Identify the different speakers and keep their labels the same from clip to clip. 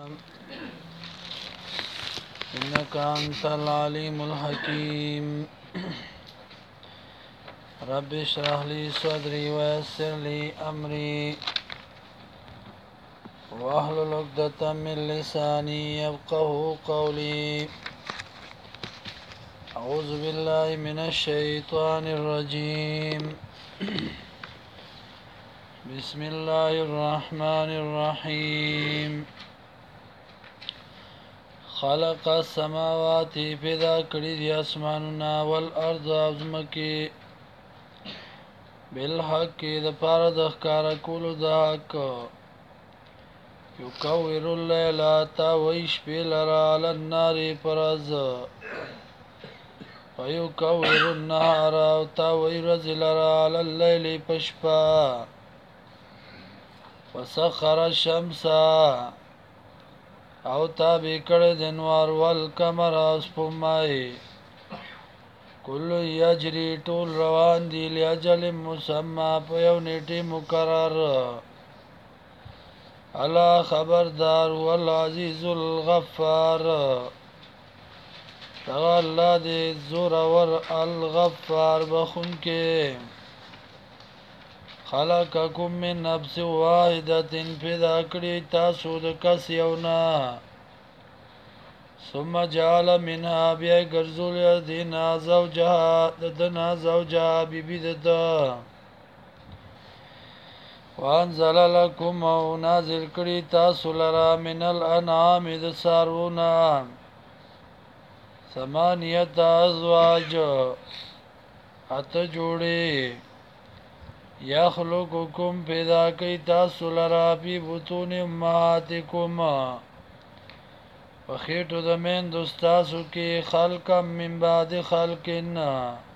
Speaker 1: إنك أنت العليم الحكيم رب اشرح لي صدري ويسر لي أمري واحلل عقدة من لساني يفقه قولي أعوذ بالله من الشيطان الرجيم بسم الله الرحمن الرحيم خلق السماوات پیدا کړي دي اسمانونه والارض ازمکي بالحق د پاره د ښکارا کولو د حق یکور اللیل تاوی شپې لرا علی النار پرز ویکور النهار تاوی ورځ لرا علی اللیل پشپا وسخر الشمس او تابع کړی د انوار والقمر سپوږمۍ کل یجری ټول روان دي لاجل مسمى په یو نیټه مقرر الا خبردار والعزیز الغفار دغه الله دې زور ور الغفار بخونکې خلقکم من نفس واحده پیدا کړی تاسو د کس یونا ثم جعل منها بیا ګرځول دینا زوجها دنا زوجها بیبی ددا وانزل لكم او نازل کړی تاسو لرا من الانعام د سارونا ثمانیه ازواج اته جوړي یخلقکم پیدا کړی تاسو لرا فی بطون امهاتکم وخیټو د میندو ستاسو کې خلقا من بعد خلقنا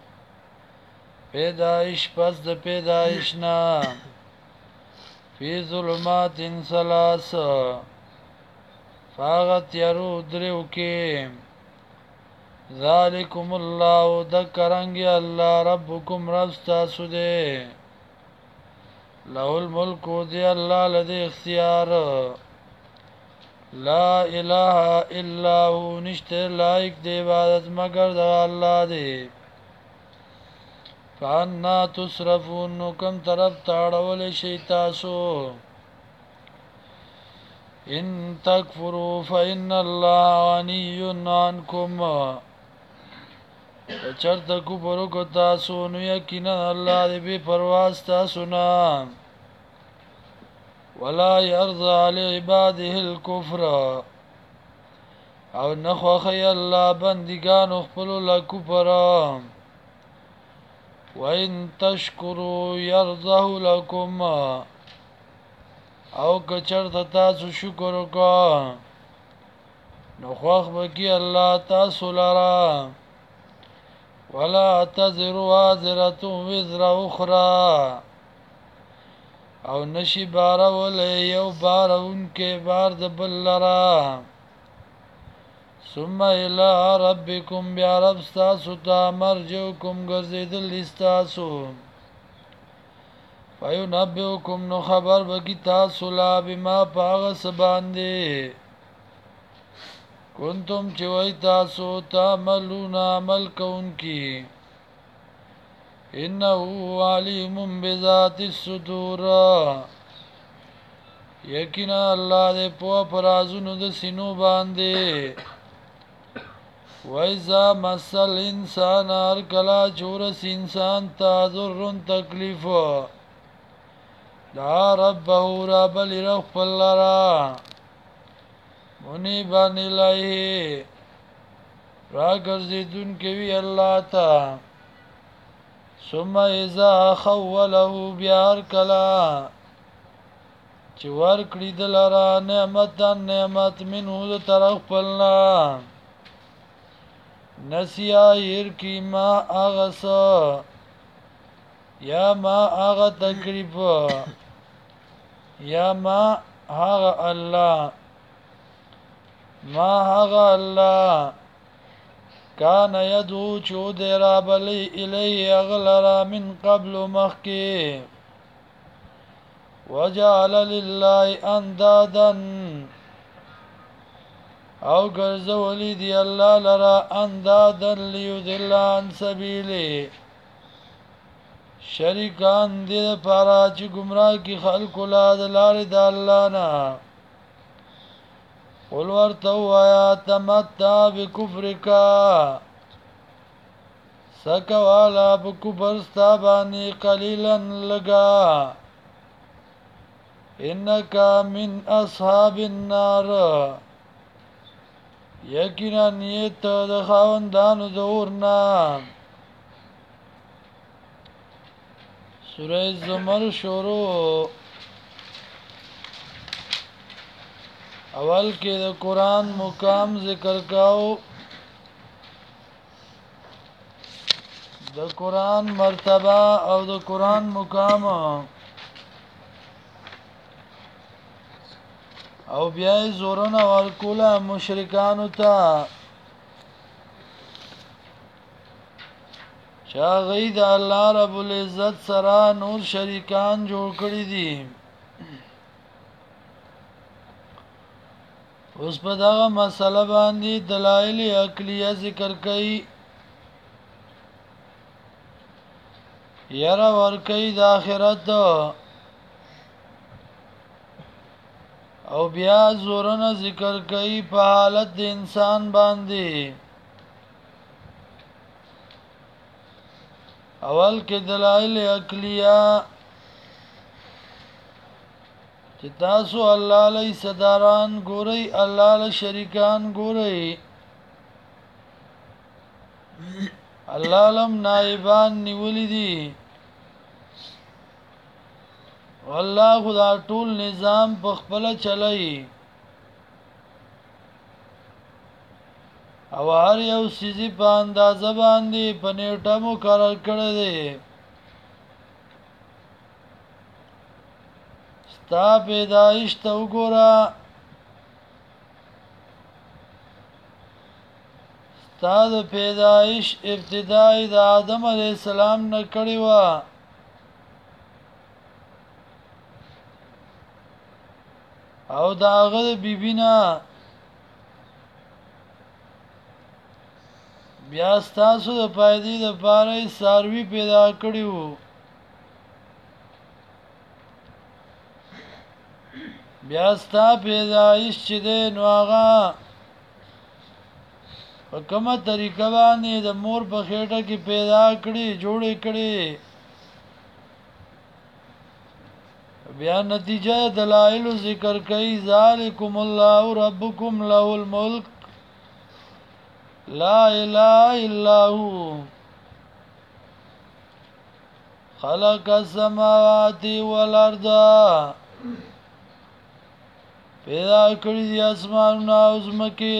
Speaker 1: پیدایش پس د پیدایشنا فی ظلمات ثلاث فاغت یرو دریو کې ذالکم الله ذکرنگی الله ربکم رب ستاسو دے له الملک دی الله لدی اختیار لا اله الا هو نشته لایق دی عبادت مگر د الله دی فانا تصرفون نو کم طرف تاړول شي تاسو ان تکفروا فان الله غنی عنکم چرته کفر کو تاسو نو یقینا الله دې بے پروا تاسو نه ولا يرضى لعباده الكفر او نخوخي الله بندگان خپل له کفر وان تشکروا يرضه لكم او کچرته تاسو شکر وکړه نو خوخ بکی الله تاسو لرا ولا تزر وازره وزر اخرى او نشی بارا ولی یو بارا انکے بار د بل لرا ثم الى ربکم بیا رب ستاسو تا مرجوکم گرزیدل استاسو فینبئکم نو خبر بکی تاسو لا بما پاغس باندے کنتم چوئی تاسو تعملون عمل کونکی انه علیم بذات الصدور یقینا الله دې په پرازونو د سینو باندې وایذا مسل انسان هر کلا چورس انسان ته ضرر تکلیف دا ربه رب لرخ لرا منیبان الیه را ګرځیدون کوي الله ته ثم اذا خوله بیار کلا چې ورکړي دلاره نعمت منه د طرف پلنا نسیا ير کی ما اغس یا ما اغ تکریف یا ما هغه الله ما هغه الله کان یدو چو دیرا بلی الیه اغلرا من قبل مخکی وجعل لله اندادا او ګرځولی دی الله لرا اندادا لیضل عن سبیله شریکان دې لپاره چې ګمراه کی خلق لا د لارې د الله نه قل ورته ووایه تمتع بکفرک سکه والا په کفر ستا باندې قلیلا لږه انک من اصحاب النار یقینا نیت د خاوندانو د اور نه سوره زمر شروع اول کې د قران مقام ذکر کاو د قران مرتبه او د قران مقام او بیا زورنا ورکولا مشرکانو ته چا غید الله رب العزت سره نور شریکان جوړ کړی دي اوس په دغه مسله باندې دلایل عقلیه ذکر کړي یرا ور کوي د آخرت او بیا زورنا ذکر کوي په حالت د انسان باندې اول کې دلایل عقلیه چې تاسو الله له صدران ګورئ الله له شریکان ګورئ الله لم نائبان نیولی دي والله خدا ټول نظام په خپل چلای او هر یو سيزي په اندازه باندې په نیټه مقرر کړی دی ستا پیدایش ته وګوره ستا د پیدایش ابتدای د آدم علیه السلام نه کړی وه او د هغه د بیبي نه بیا ستاسو د پایدې دپاره یې څاروي پیدا کړي وو بیا ستا پیدایش چې دی نو هغه په کومه طریقه باندې د مور په خېټه کې پیدا کړي جوړې کړي بیا نتیجه دلائل ذکر کوي ذالکم الله ربکم له الملک لا اله الا هو خلق السماوات والارض پیدا کړی دی اسمانونه او ځمکې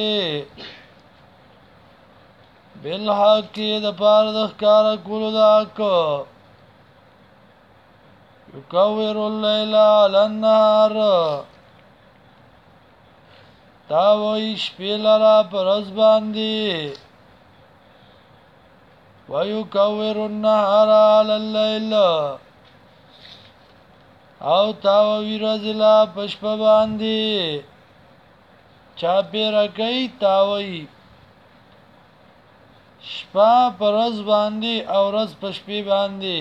Speaker 1: بالحق د پاره د ښکارا کولو د حق یکور اللیل علی النهار تاوی شپې لرا پر ورځ باندې ویکور النهار علی اللیل او تاوی ورځ لا په شپه باندې چا پیره کوي تاوی شپه پر ورځ باندې او ورځ په شپې باندې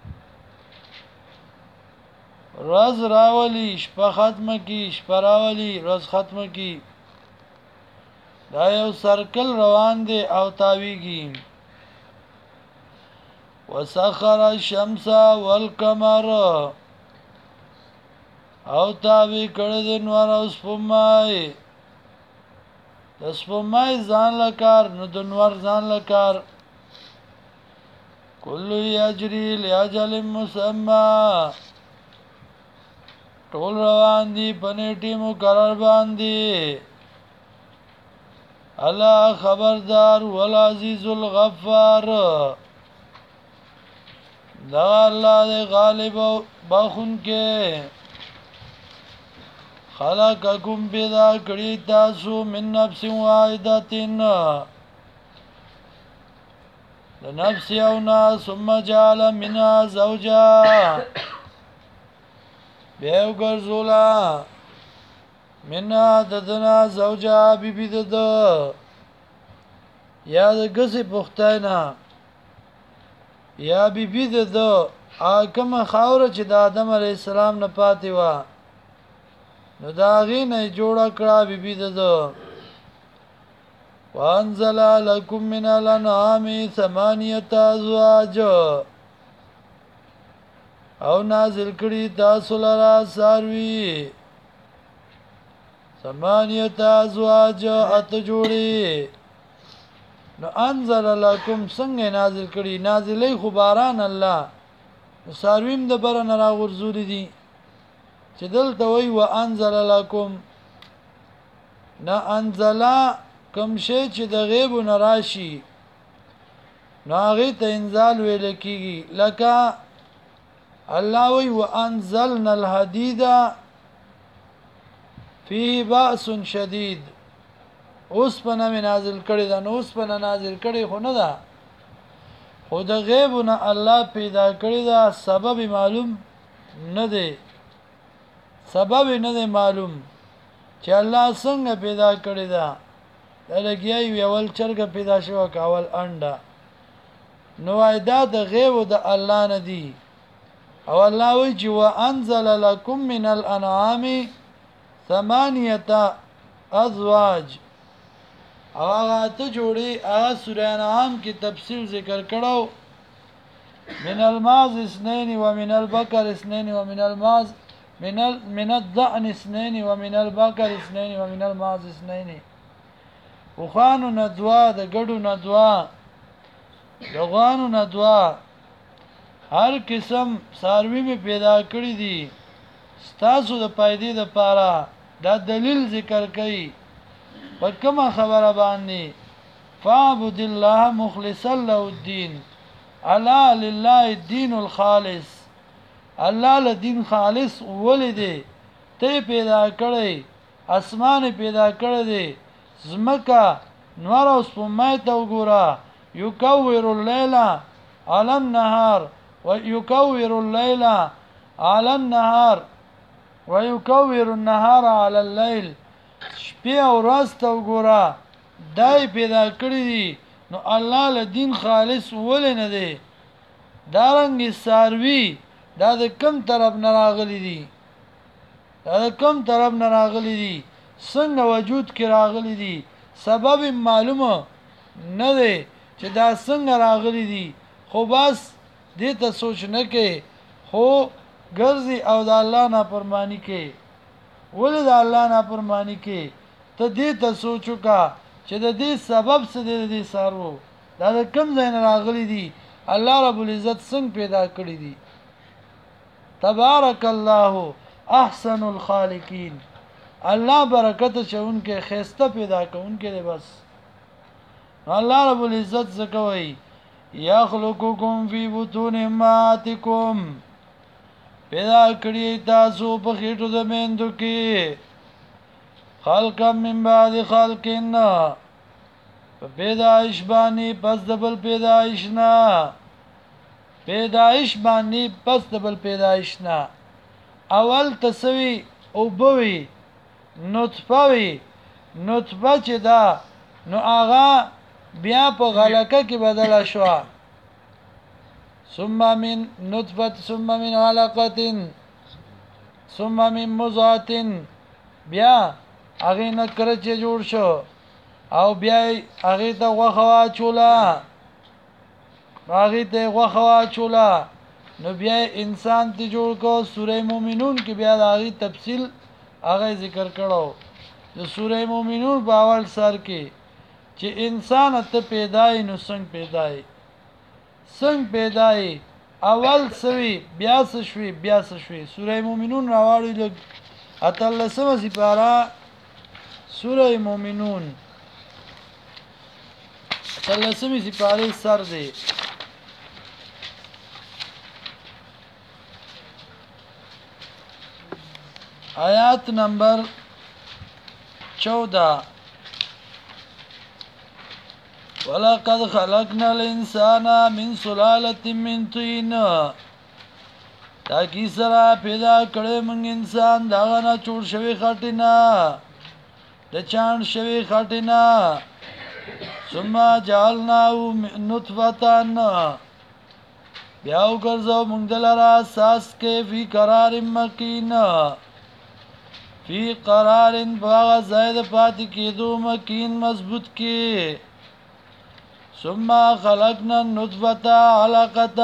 Speaker 1: ورځ راولي شپه ختمه کی شپه راولي ورځ ختمه کی دا یو سرکل روان دی او تاویږي وسخر الشمس والقمر او تاوی کړه د نور او سپومای د سپومای ځان لکار نو د نور ځان لکار کل یجری لاجل مسمى ټول روان دي پنيټي مقرر باندې الله خبردار والعزیز الغفار دا الله غالب بخون کې خلقکم پیدا کړی تاسو من نفس واحدتین د نفس یونا ثم جعل منها زوجها بیو ګرځولا منا ددنا زوجا بیبی دد یا د غسی پختاینا یا بیبی دد اکم خاور چې د آدم علی السلام نه پاتې و نو دا غي نه جوړ کړه بیبی دد وانزل لكم من الانعام ثمانيه ازواج او نازل کړي تاسو لرا ساروي ثمانيه ازواج ات جوړي نو انزل لكم څنګه نازل کړي نازلې خو باران الله سارویم د بر نه را غرزول دي چې دلته وی وانزل لكم نا انزلا کم شی چې د غیب نراشي نو هغه ته انزال ویل کیږي لکه الله وی وانزلنا الحديد فيه باس شديد اوس په نامه نازل کړي دا نو اوس په نازل کړي خو نه ده خو د غیب نه الله پیدا کړی دا سبب معلوم نه دی سبب نه دی معلوم چې الله څنګه پیدا کړی دا لګیای اول چرګ پیدا شو کاول انډا نو ایدا د غیب د الله نه دی او الله وی چې وانزل لكم من الانعام ثمانيه ازواج او هغه ته جوړي هغه سوره انعام کې تفصیل ذکر کړو من الماز اثنين ومن البقر اثنين ومن الماز من الضأن اثنين ومن البقر اثنين ومن الماز اثنين وخانو ندوا د ګډو ندوا لغانو ندوا هر قسم ساروی می پیدا کړی دي ستاسو د پایدې د پاره دا دلیل ذکر کړي په کومه خبره باندې فعبد الله مخلصا له الدين الا لله الدين الخالص الله له دین خالص ولدي ته پیدا کړی اسمان پیدا کړی دی زمکا نور اوس په مای ته وګوره یکور الليل على النهار ويكور الليل على النهار ويكور النهار على الليل شپه او ورځ ته وګوره دای پیدا کړی دي نو الله له دین خالص ولې نه دی دارنګ ساروی دا د کم طرف نه راغلی دي دا د کم طرف نه راغلی دي څنګه وجود کې راغلی دي سبب معلومه نه دی چې دا څنګه راغلی دي خو بس دې ته سوچ نه کې خو ګرځي او د الله نه پرمانی کې ولې د الله نه پرمانی کې ته دې ته سوچو کا چې د دې سبب څه دی دې سارو دا د کم ځای نه راغلی دي الله رب العزت څنګه پیدا کړی دي تبارک الله احسن الخالقین الله برکت چونکه خسته پیدا کونکه دی بس الله رب العزت زکوي یخلقکم فی بطون امهاتکم پیدا کړی تاسو په خېټو د میندو کې خلق من بعد خلقین په پیدائش باندې پس د بل پیدائش نه پیدائش باندې پس د بل پیدائش نه اول تسوی او بوي نطفه وی نطفه چې دا نو آغا بیا په غلقه کې بدل شو ثم من نطفه ثم من علقه ثم من مضغه بیا هغه نکر چې جوړ شو او بیا هغه ته غوخوا چولا هغه ته غوخوا چولا نو بیا انسان ته جوړ کو سوره مومنون کې بیا هغه تفصیل هغه ذکر کړو د سوره مومنون په اول سر کې چې انسان ته پیدای نو څنګه پیدای اول سوي بیا شوي سوره مومنون راوړل اتلسمه سپاره سوره مومنون اتلسمه سپاره سر دی آیات نمبر 14 ولقد خلقنا الانسان من سلاله من طين تاکی سره پیدا کړی موږ انسان دغه نه جوړ شوی خټې نه د چاڼ شوی خټې نه ثم جعلناه نطفة بیا وګرځو موږ دلاره اساس کې فی قرار مکین فی قرار باغ زید پاتې کېدو مکین مضبوط کې ثم خلقنا النطفة علقة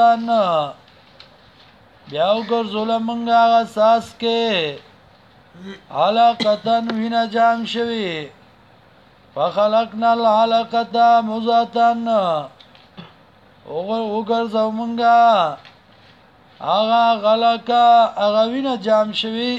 Speaker 1: بیا وګرځول موږ هغه اساس کې علقة وینا جام شوی فخلقنا العلقة مضغة وګرځو مونږه هغه غلقه هغه وینه جام شوی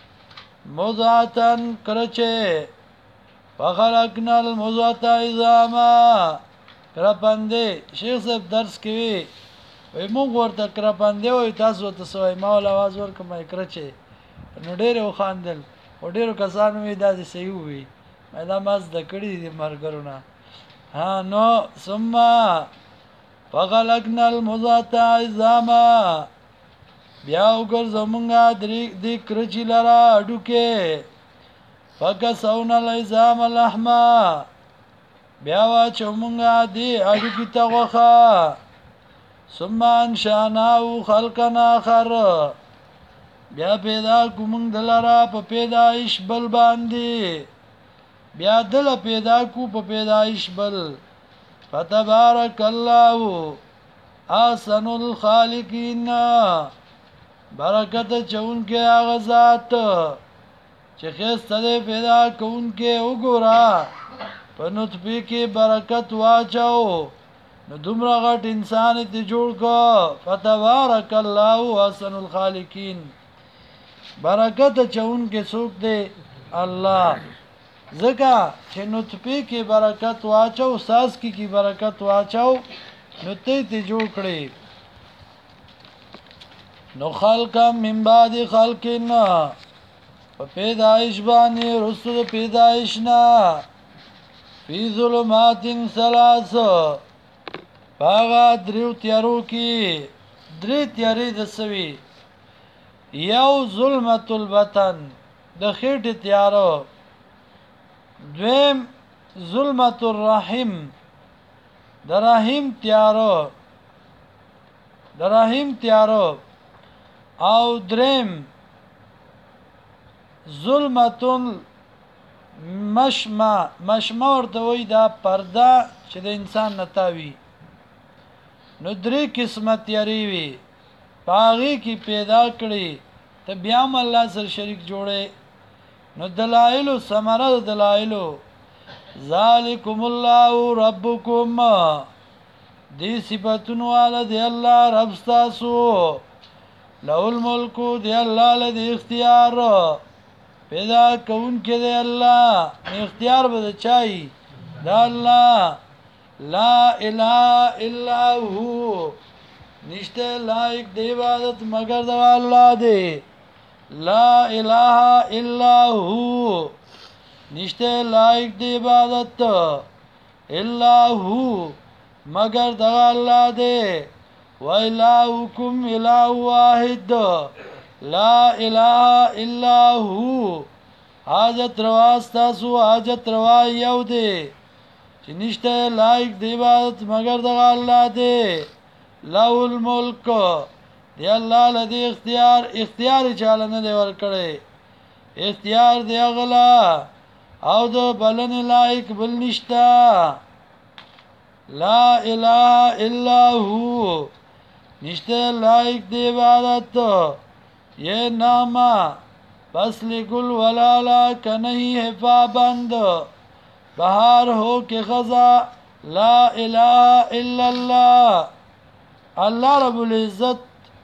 Speaker 1: مضغتن کرچه فخلقنا المضغة عظاما کرپنده شیخ صاحب درس کوي وای مونږ ورته کرپنده وای تاسو ته سوای ما ول आवाज ورکمه کرچه نو ډېر وخاندل او ډېر کسانو یې داسې صحیح وي مې دا ماز د کړي دي مرګرونه ها نو ثم فخلقنا المضغة عظاما بیا وګرځو مونږه دې کرچی لرا اډوکه فکسونا العظام لحما بیا واچو مونږه دې اډوکی ته غوخه ثم انشأناه خلقا آخر بیا پیدا کوم دلرا په پیدایش بل باندې بیا دل پیدا کو په پیدایش بل فتبارك الله احسن الخالقین برکت چون کې هغه ذات چې خسته دې پیدا کون کې وګورا په نطفه کې برکت واچو نو دومره غټ انسان دې جوړ کو فتبارك الله احسن الخالقین برکت چون کې څوک دې الله زکا چې نطفه کې برکت واچو ساس کې برکت واچو نو ته جوړ کړي نو خلق من بعد خلقنا په پیدایش باندې رسول پیدایش نه فی ظلمات ثلاث باغا دریو تیارو کې درې تیارې د سوي یو ظلمت البطن د خېټې تیارو دویم ظلمت الرحم د رحم تیارو او دریم ظلمت مشمع ورته وای دا پرده چې د انسان نتاوي نو درې قسمه تیاری وي پاغي کی پیدا کړي ته بیا م الله سره شریک جوړه نو دلائل ثمره دلائل ذالکم الله ربکم دی صفاتون والا دی الله رب تاسو له الملک دی الله له اختیار پیدا کون کې دی الله اختیار به چای دا الله لا اله الا هو نشته لایق دی عبادت مگر د الله دی لا اله الا هو نشته لایق دی عبادت الا هو مگر د الله دی و الهکم اله واحد لا اله الا هو حاجت روا تاسو حاجت روا یو دی چې نشته لایق دی عبادت مگر د الله دی له الملک دی الله لدی اختیار چاله نه دی ورکړي اختیار دی غلا او د بلن لایق بل نشتا لا اله الا هو نشته لایق دی عبادت یہ نامہ بس لگل ولالا کا نہیں ہے پابند بہار ہو کے خزا لا الہ الا اللہ اللہ رب العزت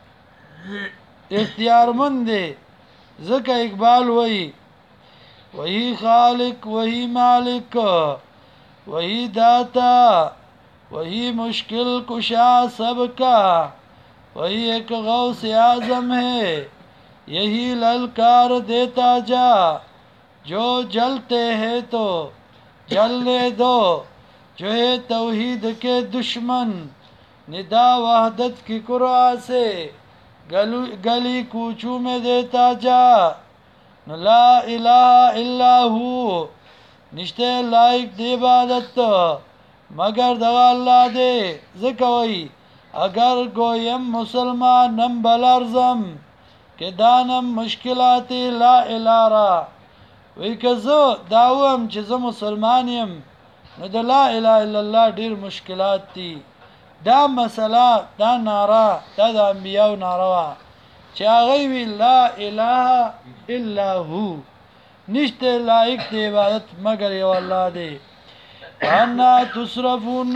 Speaker 1: اختیار مند دے ذکا اقبال وہی خالق وہی مالک وہی داتا وہی مشکل کشا سب کا وہی ایک غوث اعظم ہے یہی للکار دیتا جا جو جلتے ہیں تو جلنے دو جو ہے توحید کے دشمن ندا وحدت کی قرآن سے गली कूचू में देता जा ला इलाहा इल्ला हु नشته لایق دی عبادت مگر دغه الله دی زکوي اگر گویم مسلمانم بلرزم که دانم مشکلات لا اله را وی که زه داوم چې زه مسلمان یم نو د لا اله الا الله ډیر مشکلات دي دا مسله دا ناره دا د انبیاو ناره وه چې هغه وی لا اله الا هو نشته لایق دی عبادت مگر یو الله دی انا تصرفون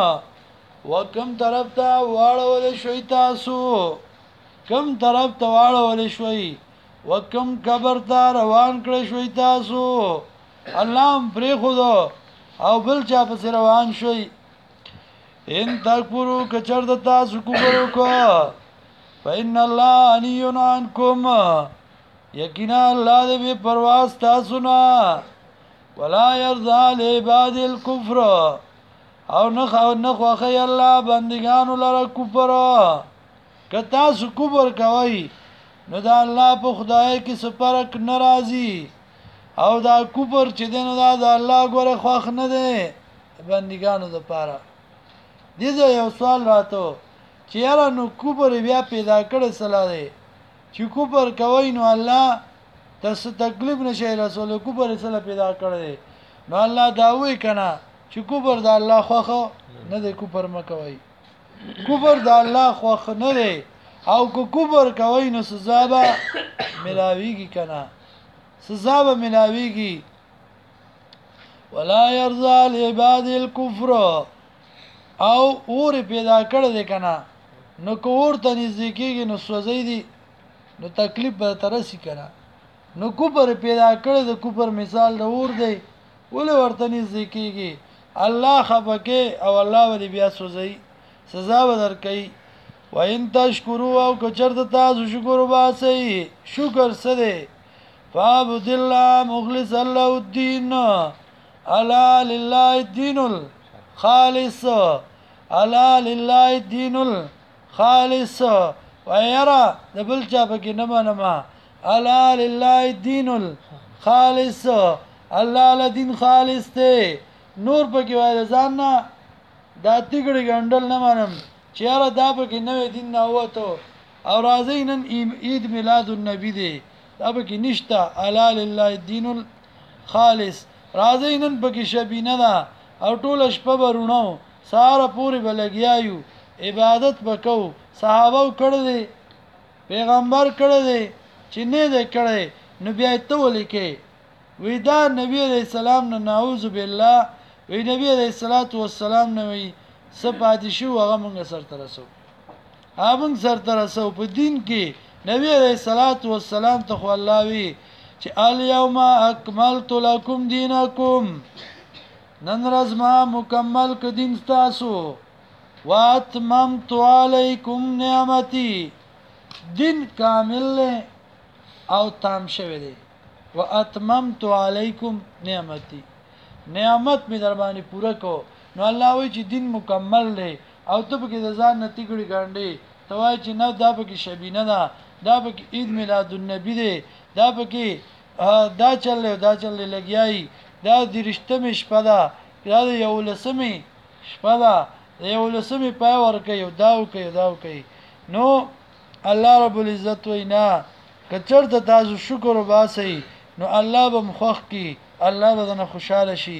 Speaker 1: وکم طرف ته واړول شوي تاسو کم طرف ته واړول شوي وکم قبر ته روان کړی شوي تاسو الله هم پرېښودو او بل چا پسې روان شوي ان تکفروا کچر د تاسو کفر وکړو فإن الله غني عنكم یقینا الله دې بے پروا تاسو نه ولا يرضى لعباد الكفر او نه خوښي الله بندگانو لره کفر که تاسو کفر کوئ نو دا الله په خدای کې سپرک ناراضي او دا کفر چې دین دا د الله ګوره خوښ نه دی بندگانو لپاره دې یو سوال راته چې یاره نو کفر بیا پیدا کړی سلا دی چې کفر کوي نو الله تاسو تکلیف نشي رسول کفر سره پیدا کړی نو الله دا وی کنه چې کفر د الله خوخه نه دی کفر مکوي کفر د الله خوخه نه دی او کو کفر کوي نو سزا به ملاويږي کنه سزا به ملاويږي ولا يرضى لعباد الكفر او اور پیدا کړی دی کنه نو کور ته نږدې کېږي نو سوځي دي نو تکلیف به ترسي کنه نو کفر پیدا کړی د کفر مثال د اور دی ولې ورته نږدې کېږي الله خفکه او الله ولې بیا سوځي سزا به درکوي وان تشکروا او کچرته تاسو شکر وباسئ شکر سره فعبد الله مخلص الله الدين الا لله الدين الخالص الا لله الدين الخالص ويرى دبل چا پکې نما الا لله الدين الخالص الله الدين خالص ته نور پکې وایي ځان نه دا تیګړي ګندل نه مانم چیرې دا پکې نوې دین نه وته او راځي نن عید میلاد النبی دی دا پکې نشته الا لله الدين الخالص راځي نن پکې شبینه ده او ټول شپه ورونو ساره پوری بلګیایو عبادت وکاو صحابه کړه دي پیغمبر کړه دي چې نه دې کړه نو بیا ته ولیکې وی دا نبی علیہ السلام نه نعوذ بالله وی نبی علیہ الصلوۃ والسلام نه وی سپاتې شو هغه موږ سره ترسو هغه سره ترسو په دین کې نبی علیہ الصلوۃ والسلام ته خو الله وی چې الیوم اکملت لکم دینکم نن ورځ ما مکمل ک دین تاسو واتممت علیکم نعمتي دین کامل او تام شوه دی واتممت علیکم نعمتي نعمت می در باندې پوره کو نو الله وی چې دین مکمل دی او ته به د ځان نتیګړي ګاندې توای چې نو دا به کې شبینه ده دا به کې عید میلاد النبی دی دا به کې دا چل لګیای دا د رښتمه شپه ده دا یو لسمه شپه ده یو لسمه پای ورکه یو داو کوي نو الله رب العزت وینا کچرته تاسو شکر وباسئ نو الله به مخخ کی الله به نه خوشاله شي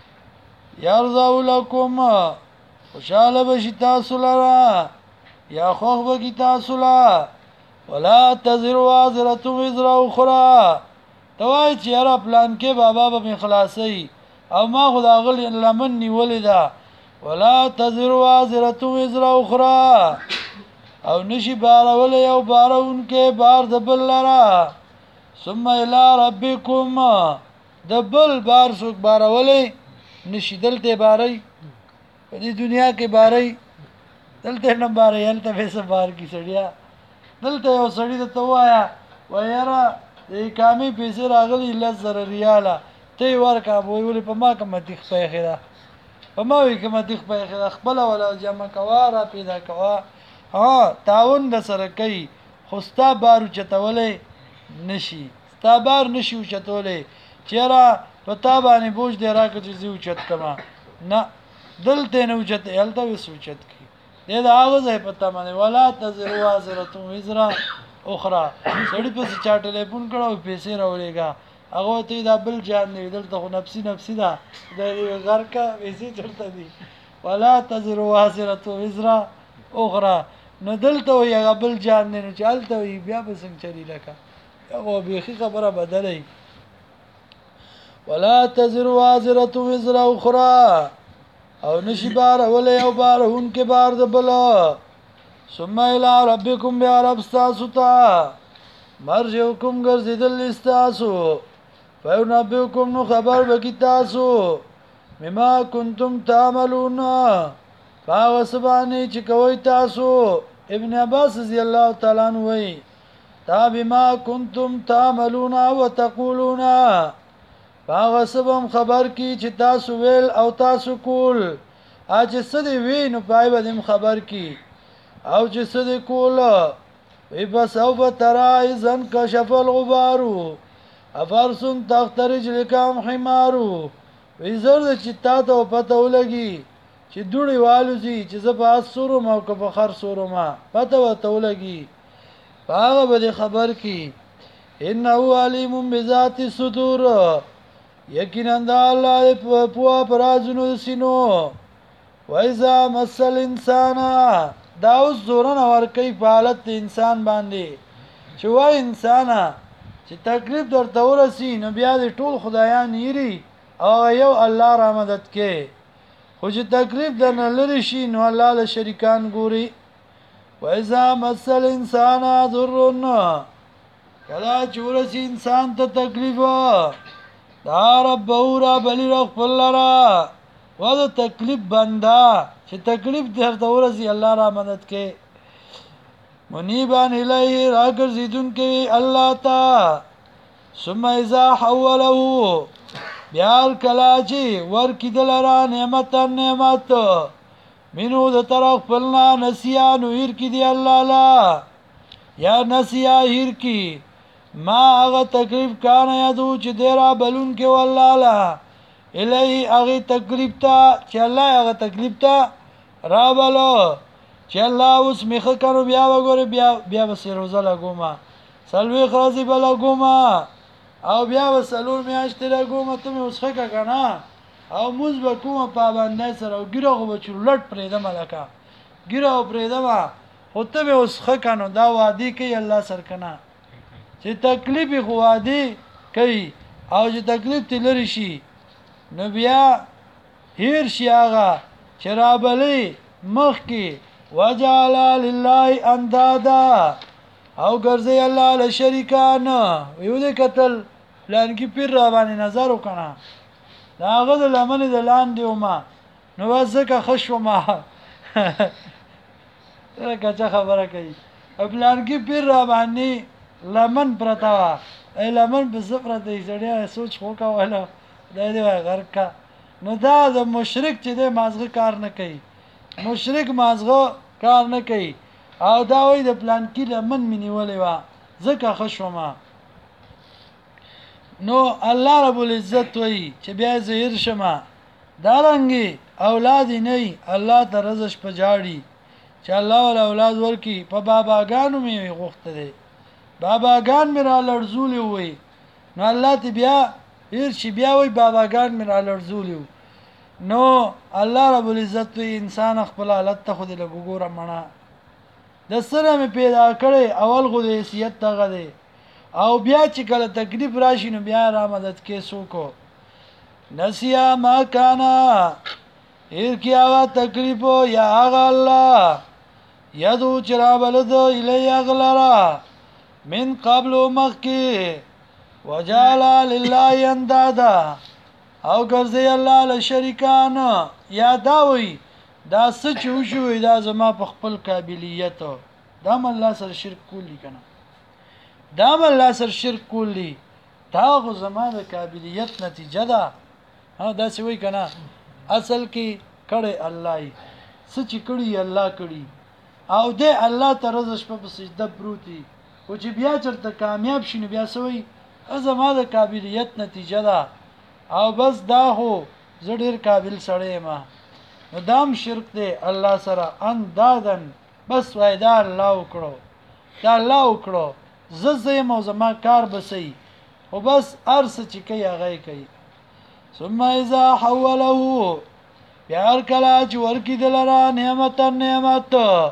Speaker 1: یرضو لکم خوشاله بشي تاسو لرا یا خوخ به کی تاسو لا ولا تزر وازره وزر اخرى توای چې را پلان کې بابا به خلاصي او ما خدا غل لمن نیولدا ولا تزر وازره وزر اخرى او نشي بارول یو بارون کې بار د بل لرا ثم الى ربكم د بل بار څوک بارولې نشي دلته باري په دې دنیا کې باري دلته نه باري هلته به بار کی سړیا دلته یو سړی ته وایا وایرا د کامي پیسې راغلي 1000 ریاله ته ورکا ویول په ما کوم تخ په خیره په ما وی کوم تخ په خیره خپل ولا جمع کواره پیدا کوا ها تعاون د سره کوي خو ستا بار اوچتولی نشي ستا بار نشي اوچتولی چیرې په تا باندې بوج دی راکړه چې زه اوچت کړم نه دلته نه اوچت هلته وس اوچت کی دې دا هغه ځای په تا باندې ولا تزر وازره وزر اخرى سړی په چا ټلیفون کړو پیسې راولېګا هغه ته دا بل جان دی دلته خو نفسي نفسي دا د غر کا پیسې چلته دي ولا تزر وازره وزر اخرى نو دلته یو بل جان دی نو چالته وي بیا به څنګه چلی لکه او بیخي خبره بدلې ولا تزر وازره وزر اخرى او نشی بار ولی او بار ان کے بار دبلا ثم الى ربکم بیا رب ستاسو تا مرجعکم گرزیدل استاسو فینبئکم نو خبر بکی تاسو مما کنتم تعملون فاغسبانی چی کوئی تاسو ابن عباس رضی اللہ تعالی عنہ وی تا بما کنتم تعملون و تقولون فاغسبم خبر کی چې تاسو ویل او تاسو کول اج سدي وینو پای بدیم خبر کی او چې سدي کول وی بس او ترى اذن كشف الغبار افرسن تخترج لكم حمارو وی زرد چې تا ته پته ولګي چې دوړي والوزي چې زبا سورم او که بخر سورم پته وته ولګي هغه به خبر کی انه علیم بذات الصدور یقینا دا الله په پرازونو سينو وایذا مسل انسان دا اوس زورن اور کوي په حالت انسان باندې چې وای انسان چې تکلیف درته ورسی نو بیا د ټول خدایان یری او یو الله را مدد کې خو چې تکلیف درنه لری شي نو الله له شریکان ګوري وایذا مسل انسان ضرن کله چې ورسی انسان ته تکلیف دا رب اورا بلی رخ پلرا ودا تکلیف بندا چې تکلیف درته ورسی الله را مدد کې منیبان الیه راګر زیدون کې الله تا ثم اذا حوله بیال کلاچی ور کیدل را نعمت نعمت منو د طرف پلنا نسیا نو هیر کی دی الله لا یا نسیا هیر کی ما هغه تکلیف کان یادو چې دیرا بلون کې والله لا الی هغه تکلیف تا چې الله هغه تکلیف تا را بلو چې الله اوس میخه کړو بیا وګوره بیا وسه روزه لګوما سلوي خرازي بلا ګوما او بیا وسلور میاشتې لګوما ته اوس ښه کنه او موږ به کومه پابندای سره او ګیره خو به چولټ پرې د ملکا ګیره پرې دا خو ته اوس ښه کنه دا وادي کوي الله سر کنه چې تکلیف خو وادي کوي او چې تکلیف تلری شي نو بیا هیر شي هغه چرابلی مخ کی وجعل لله اندادا او ګرځي الله له شریکان یو دې قتل لان کی پیر را باندې نظر وکړه دا غد لمن د لاندې وما نو وځکه خشو ما راکه خبره کوي پلان کی پیر را باندې لمن پرتا لمن په صفر ته سړیا سوچ وکا ولا دا دې غرکا نو دا د مشرک چې د مازغه کار نه کوي مشرک مازغه کار نه کوي او دا وای د پلان کې لمن منی ولې وا زکه خشوما نو الله رب العزت وای چې بیا زهیر شمه دارنګي اولاد نه الله ته رزق پجاړي چې الله ول اولاد ورکی په باباګانو می غوښته دي باباګان میرا لړزول وي نو الله ته بیا هر شي بیا وای باباګان میرا لړزول نو الله رب العزت انسان خپل حالت ته خود له ګوره مړه د سره می پیدا کړي اول غو د حیثیت ته دی او بیا چې کله تکلیف راشي نو بیا را مدد کې سوکو نسیا ما کانا هر کی هغه تکلیف یا هغه الله یادو چرا بلد الی اغلرا من قبل مخکی وجعل لله اندادا او ګرځي الله له شریکان یا داوي دا سچ وشوي دا زما په خپل قابلیت دا م الله سره شرک کولی کنه دا م الله سره شرک کولی دا غو زما د قابلیت نتیجه ده ها دا څه وای کنه اصل کې کړه الله سچ کړي الله کړي او دې الله ته رزق په سجده پروتي او چې بیا چرته کامیاب شینو بیا سوی زما د قابلیت نتیجه ده او بس دا هو زه ډیر قابل سړی ما نو دام شرک دی الله سره اندادن بس وای دا الله وکړو دا الله وکړو زه مو زما کار بسې او بس ارس چې کوي هغه کوي ثم اذا حوله پیار کلا چې ورکی دلرا نعمت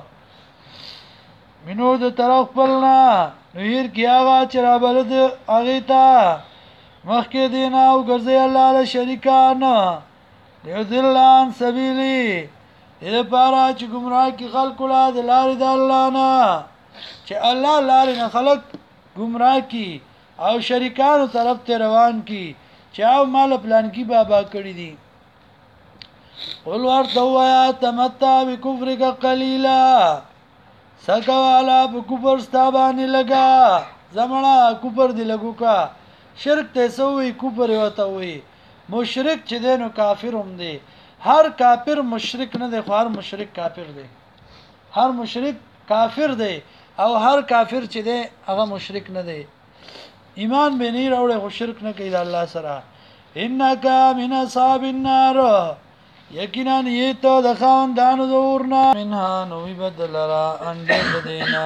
Speaker 1: منو د طرف پلنا نو هیر کیاغا چې را بلد هغه تا مخکې دینا او ګرځي الله له شریکان یذلان سبیلی دې پارا چې گمراه کی خلق لا د لارې د الله نه چې الله لارې نه خلق گمراه کی او شریکانو طرف ته روان کی چې او مال پلان کی بابا کړی دي قل ورته وایا تمتع بکفرک قلیلا سکوالا په کفر ستابانی لگا زمړه کفر دی لګو کا شرک ته سوې کفر وته وي مشرک چې دینو کافر هم دی هر کافر مشرک نه دی خو هر مشرک کافر دی هر مشرک کافر دی او هر کافر چې دی هغه مشرک نه دی ایمان به نه راوړي خو شرک نه کوي د الله سره انک من اصحاب النار یقینا یته د خاندانو دورنا منها نو بدل را اندې دینا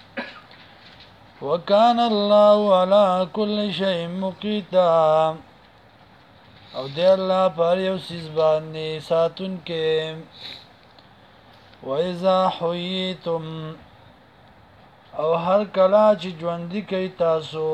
Speaker 1: وکانه الله على كل شيء مقيتا او دی الله پر یو سیز باندې ساتون کې وَإِذَا حُيِّيتُمْ او هر کلا چې ژوند کوي تاسو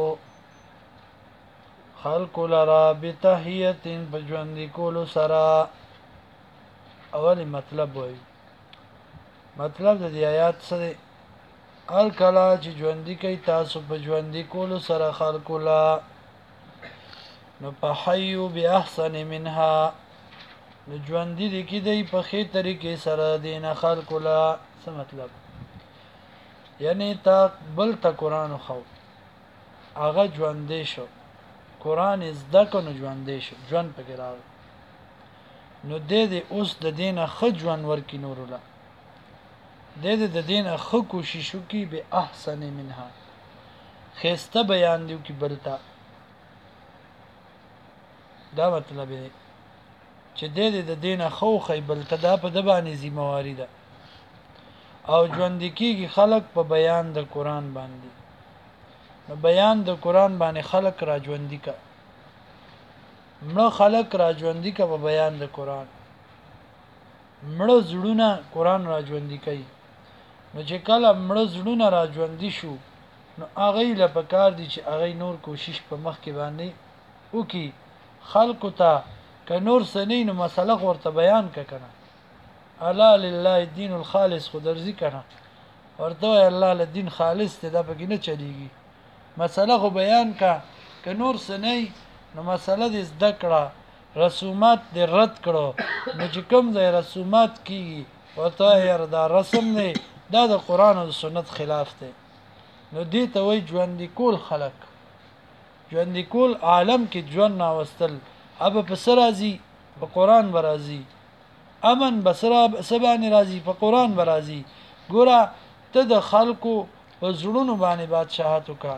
Speaker 1: خلق لرا بتحیت بژوند کولو سره اولی مطلب وای مطلب د دې آیات سره هر کلا چې ژوند کوي تاسو په ژوند کولو سره خلق لا نو په حیو باحسن منها نو ژوند دي کې دی په خې طریقې سره دینه خلق لا څه مطلب یعنی تا بل تا قرآن خو هغه ژوندې شو قرآن زده کو نو ژوندې شو ژوند پکې راغی نو دې اوس د دینه خ ژوند ورکی نورله دې د دینه خ کوشش وکي به احسن منها خسته بیان دیو کی بلتا دا مطلب دی چې دې د دینه خو خی بلتا دا په د باندې ذمہواری ده او ژوند کیږي خلق په بیان د قرآن باندې نو بیان د قرآن باندې خلق را ژوند کا مړه خلق را ژوند کا په بیان د قرآن مړه زړونه قرآن را ژوند کوي نو چې کله مړه زړونه را ژوند شو نو هغه له پکار دي چې هغه نور کوشش په مخ کې باندې وکي خلق ته ک نور سنین مسله ورته بیان کنه الا لله الدين الخالص خو درځي کنه ورته الله له دین خالص ته دا پکې نه چلیږي مسله خو بیان کا ک نور سنې نو مسله دې زده کړه رسومات دې رد کړو نو چې کوم ځای رسومات کیږي ورته یار دا رسم نه دا د قران او سنت خلاف دی نو دې ته وای ژوند کول خلق ژوند کول عالم کې ژوند ناوستل اب په سرازي په قران برازي امن بسرا سبانه راضي په قران برازي ګوره ته د خلکو په زړونو باندې بادشاہت وکا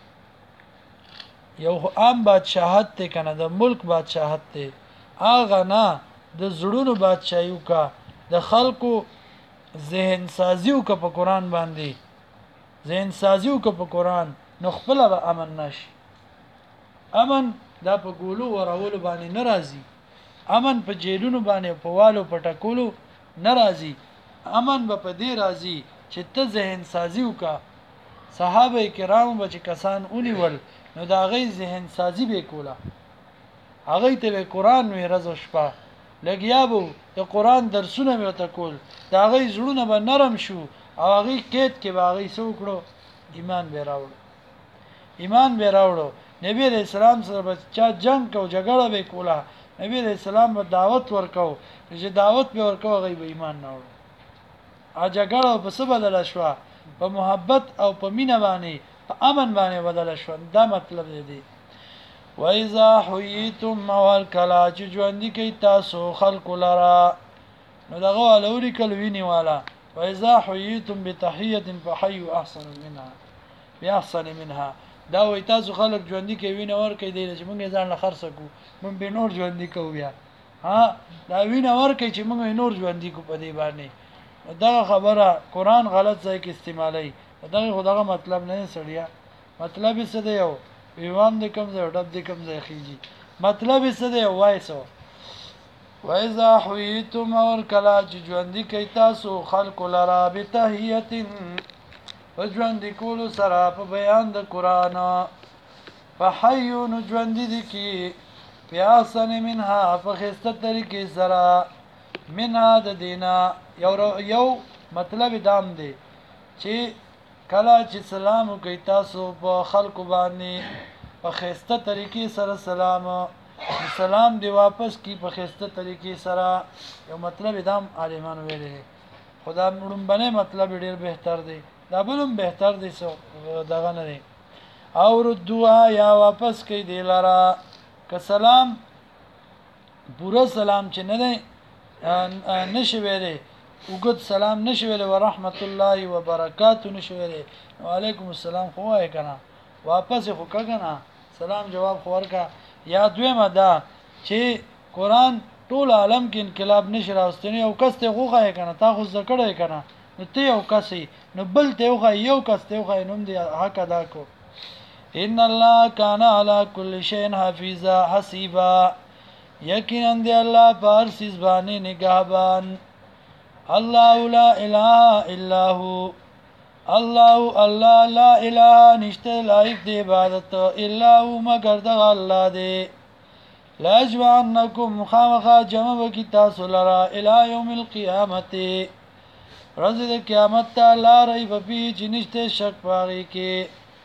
Speaker 1: یو عام بادشاہت ته کنه د ملک بادشاہت ته اغه نه د زړونو بادشاہي وکا د خلکو ذهن سازیو کا په قران باندې ذهن سازیو کا په قران نو خپل به امن نشي امن دا په ګولو ورولو باندې ناراضي امن په جیلونو باندې په والو پټکولو ناراضي امن په دې راضي چې ته ذهن سازی وکا صحابه کرام بچ کسان اونیول نو دا غي ذهن سازی به کولا هغه ته قرآن وی رزو شپه لګیابو د قرآن درسونه وته کول دا غي زړونه به نرم شو او هغه کېد کې باغی سو کړو ایمان به راوړو نبی رسول الله سره بچا جنگ کو جګړه به کولا نبی رسول الله به دعوت ورکاو چې دعوت به ورکاو غي به ایمان نه وړو ا جګړه په څه بدل شو په محبت او په مینه باندې په امن باندې بدل شو دا مطلب دی وَإِذَا حُيِّيتُمْ مَوَلْ كَلَاچ ژوند کی تاسو خلق لرا نو دغه لوري کلوینی والا وَإِذَا حُيِّيتُمْ بِتَحِيَّةٍ فَحَيُّوا أَحْسَنَ مِنْهَا باحسن منها دا وای تاسو خلک ژوندۍ کوي نه ور کوي دی چې موږ ځان له خرڅ کو موږ به نور ژوندۍ کوو بیا ها دا وینه ور کوي چې موږ نور ژوندۍ کو په دې باندې دا خبره قران غلط ځای کې استعمالي دا خدغه مطلب نه سړیا مطلب څه دی یو ایوان د کوم ځای ډب د کوم ځای خيږي مطلب څه دی وایسو وَإِذَا حُيِّيتُمْ اور کلا چې ژوندۍ کوي تاسو خلق لرا بتحیه ژوندۍ کولو سره په بیان د قران فحیون ژوندۍ دي کی پیاسن منها په خسته طریقې سره منها د دینا یو مطلب دام دی چې کلا چې سلام کوي تاسو په خلق باندې په خسته طریقې سره سلام دی واپس کی په خسته طریقې سره یو مطلب دام عالمان ویلي خدا مړمبنه مطلب ډیر بهتر دی دا بلوم بهتر دی سو دغه نه دی او ردوا یا واپس کی دی لرا که سلام پورا سلام چې نه دی نشي ویلي وګد سلام نشي ویلي ورحمت الله وبرکاته نشي ویلي وعلیکم السلام خو وای کنه واپس خو کنه سلام جواب خو ورکا یا دویمه دا چې قران ټول عالم کې انقلاب نشي راوستنی او کس ته غوغه کنه تا خو ذکرای کنه نو ته یو کسي نو بل ته یو کس ته نوم دی حق ادا کو ان الله کان علی کل شیء حفیظا حسیبا یقینا دی الله پر سیز باندې نگهبان الله لا اله الا هو الله لا اله نشته لایق دی عبادت الا هو مگر د الله دی لا اجمعنکم خامخا جمع وکي تاسو لرا الی یوم القیامت ورځ د قیامت ته لا ریب فی جنشته شک پاږي کې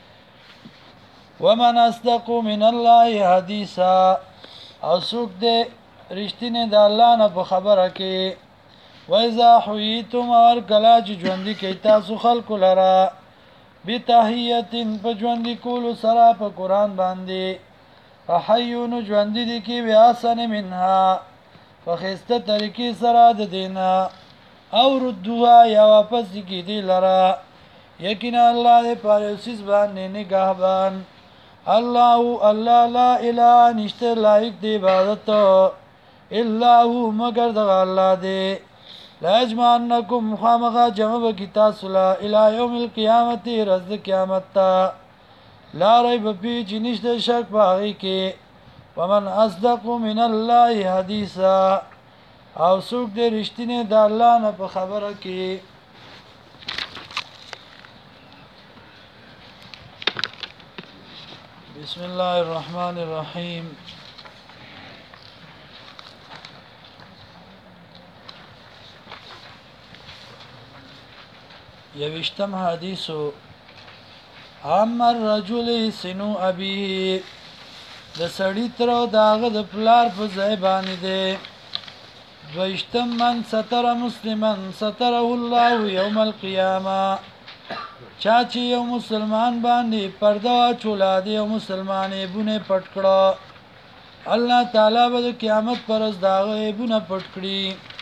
Speaker 1: ومن اصدق من الله حدیثا او څوک دې رښتینه د الله نه په خبره کې وَإِذَا حُيِّيتُمْ اور کلا چې ژوندۍ کوي تاسو خلق لرا بتحیه په ژوندۍ کولو سره په قران باندې فحیون ژوندۍ دي کې بیاسن منها فخسته طریقې سره د دینا او ردوا یا واپس کی دی لرا یقینا الله دې پاروسیز باندې نگهبان الله لا اله نشته لایق دی عبادت الا هو مگر د الله دی لا اجمعنکم خامخا جمع وکي تاسو لا الی یوم القیامت رز قیامت تا لا ریب فی جنشته شک پاږي کې ومن اصدق من الله حدیثا او څوک دې رښتینه د الله نه په خبره کې بسم الله الرحمن الرحیم یوشتم حدیثو عمر رجل سنو ابیه د سړی تر داغه د پلار په ځای باندې دی دویشتم من ستر مسلمان ستره الله یوم القیامه چا چې یو مسلمان باندې پرده چولا دی یو مسلمانې بونه پټ کړه الله تعالی به د قیامت پر ورځ داغه بونه پټ کړي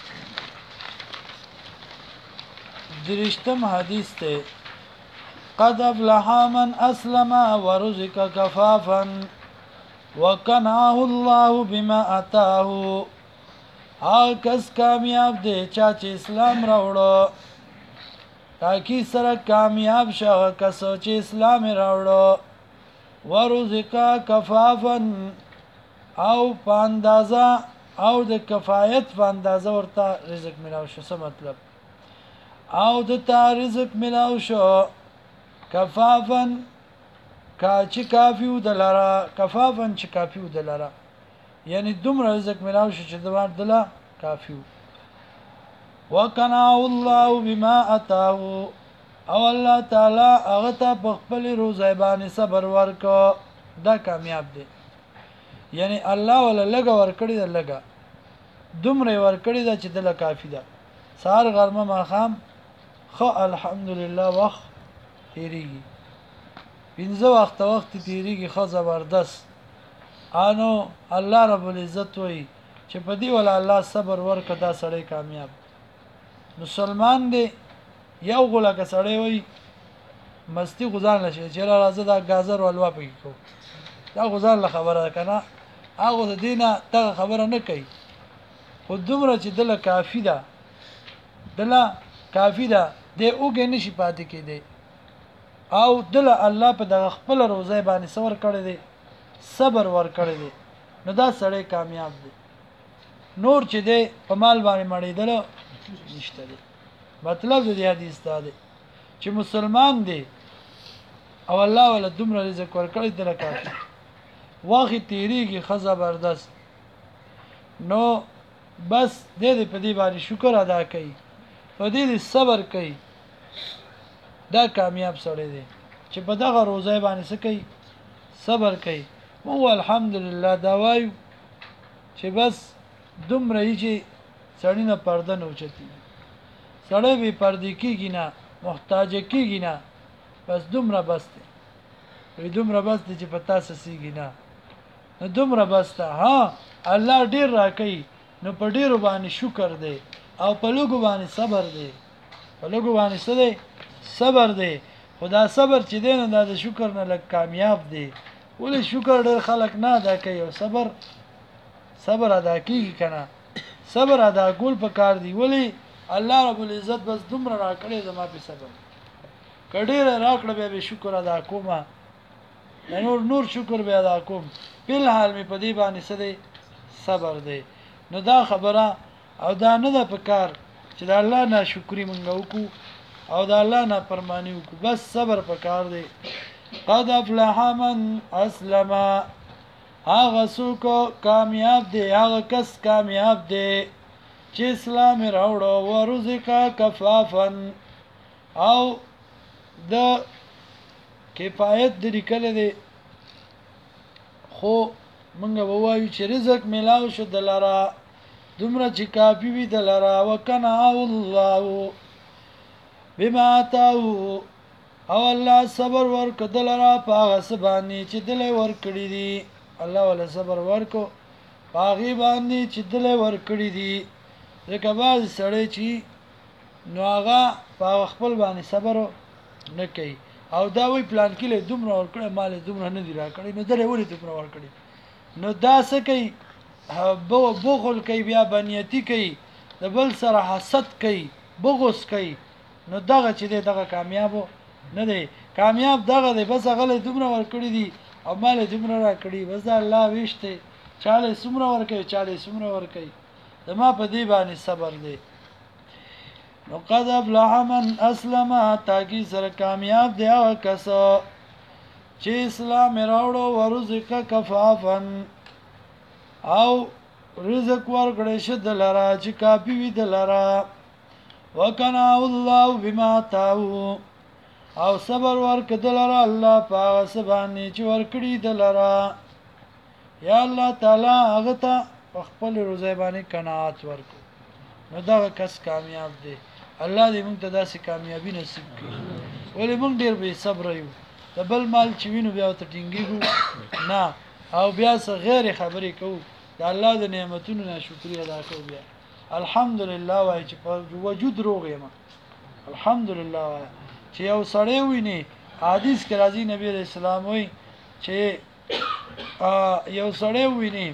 Speaker 1: درشتم حدیث ته قد افلح من اسلم ورزق كفافا وقنعه الله بما اتاه کس کامیاب دی چا چې اسلام راوړو تاکي سره کامیاب شوه کس چې اسلام راوړو ورزق كفافا او پاندازا او د کفایت پاندازا ورته رزق ملاو شو څه مطلب او د تا رزق ملاو شو کفافن چې کافیو دلاره کفافن چې کافیو دلاره یعنی دومره رزق ملاو شو چې دوار دله کافیو وقنعه الله بما اتاه او الله تعالی هغه ته په خپل روزای باندې صبر ورکو دا کامیاب دی یعنی الله ولا لګ ورکړي دا لګا دومره ورکړي دا چې دله کافی ده سار غرمه ماخام خو الحمدلله وخت تیریږي پنځه وخت تیریږي خو زبردست انو الله رب العزت وای چې په دی ولا الله صبر ورکړه سړی کامیاب مسلمان دی یو غلکه سړی وای مستی غزان لشي چې راځه دا گازر ولوا پکې کو دا غزان له خبره کنه هغه د دینه ته خبره نه کوي خو دومره چې دله کافی ده د اوګه نشي پاتې کېدی او دله الله په دغه خپل روزه باندې صبر کړی دی صبر ور کړی دی نو دا سړی کامیاب دی نور چې دی په مال باندې مړېدل نشته دی مطلب دې حدیث دا دی چې مسلمان دی او الله ولا دومره رزق ور کړی دی کافي واخی تیریږي خزه بردست نو بس دې په دې باندې شکر ادا کوي په دې صبر کوي دا کامیاب سړی دی چې په دغه روزه باندې څه کوي صبر کوي مو الحمدلله دا وایو چې بس دومره یې چې سړی نه پرده نه اوچتي سړی به پردې کېږي نه محتاج کېږي نه بس دومره بس دی وی دومره بس دی چې په تاسو سیږي نه نو دومره بس ته ها الله ډیر راکوي نو په ډیرو باندې شکر دی او په لږو باندې صبر دی په لږو باندې څه دی صبر دی خدا صبر چې دی نه د شکر نه لږ کامیاب دی ولې شکر ډېر خلک نه ادا کوي او صبر ادا کیږي کنه صبر ادا کول پکار دی ولې الله رب العزت بس دومره راکړي زما په صبر کډیر راکړه به شکر ادا کومه نور شکر به ادا کوم په حال می په دې باندې سده صبر دی نو دا خبره او دا نه ده پکار چې د الله نه شکرې مونږ وکړو او د الله نه پرمانی وکړو بس صبر پکار دی قد افلح من اسلم هغه څوک کامیاب دی هغه کس کامیاب دی چې اسلام راوړو ورزق کفافا او د کفایت د لیکل دی خو مونږ وایو چې رزق ملاو شو دلاره دومره چې کافی وي دلاره وکنا الله بما تاو او الله صبر ورک دلاره پاغه سبانی چې دل ور کړی دی الله ولا صبر ورکو پاغي باندې چې دل ور کړی دی ځکه باز سړی چې نو هغه په خپل باندې صبر نه کوي او دا وی پلان کې له دومره ور کړی مال دومره نه دی را کړی نو درې ولې دومره ور کړی نو دا څه کوي بخل کوي بیا بنیتی کوي د بل سره حسد کوي بغض کوي نو دغه چې دغه کامیابو نه دی کامیاب دغه دی بس هغه دومره ور کړی دی او مال دومره را کړی بس الله وشته چاله سمره ور کوي چاله سمره ور کوي زما په دې باندې صبر دی نو قد افلح من اسلم تاکي سره کامیاب دی او کس چې اسلام راوړو ورزق کفافا او رزق ورکړې شه دلاره چې کافي وي دلاره وکنا الله بما تاو او صبر ورک دلاره الله پاغه سبانی چې ورکړي دلاره یا الله تعالی هغه ته خپل روزه باندې قناعت ورکړي نو دا کس کامیاب دی الله دې موږ ته داسې کامیابی نصیب کړي ولې موږ ډېر به صبر یو د بل مال چې وینو بیا ته ټینګیږو نه او بیا څه غیر خبرې کوو د الله د نعمتونو نه شکریا ادا کوو بیا الحمدلله وای چې په وجود روغ یم الحمدلله وای چې یو سړی ویني حدیث کې راځي نبی رسول الله وای چې یو سړی ویني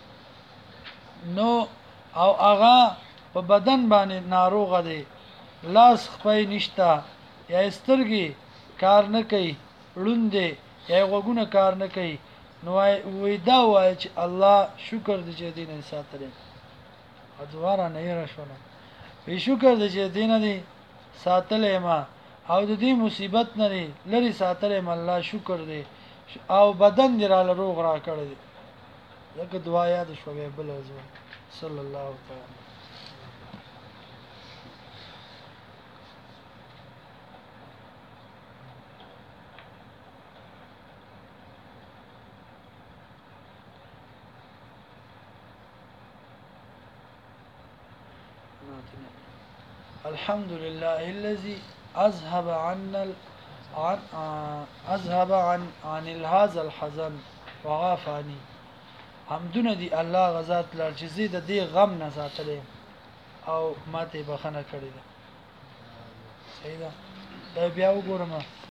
Speaker 1: نو او هغه په بدن باندې ناروغ دی لاس خپې نشتا یا سترګې کار نه کوي ړوندې یا غوګونه کار نه کوي نو وای دا وای چې الله شکر دې چې دین ساتره ادواره نه یې شونه وی شکر دې چې دین دې ساتلې ما او د دې مصیبت نه لري ساتلې ما الله شکر دې او بدن دې را روغ را کړی دغه دعا یاد شوې بل ازو صلی الله تعالی الحمد لله الذي أذهب عن هذا الحزن وغافاني حمدونه دي الله غزاد لار چې زید دې غم نه ساتلې او ماته بخنه کړی ده صحیح ده بیا وګورم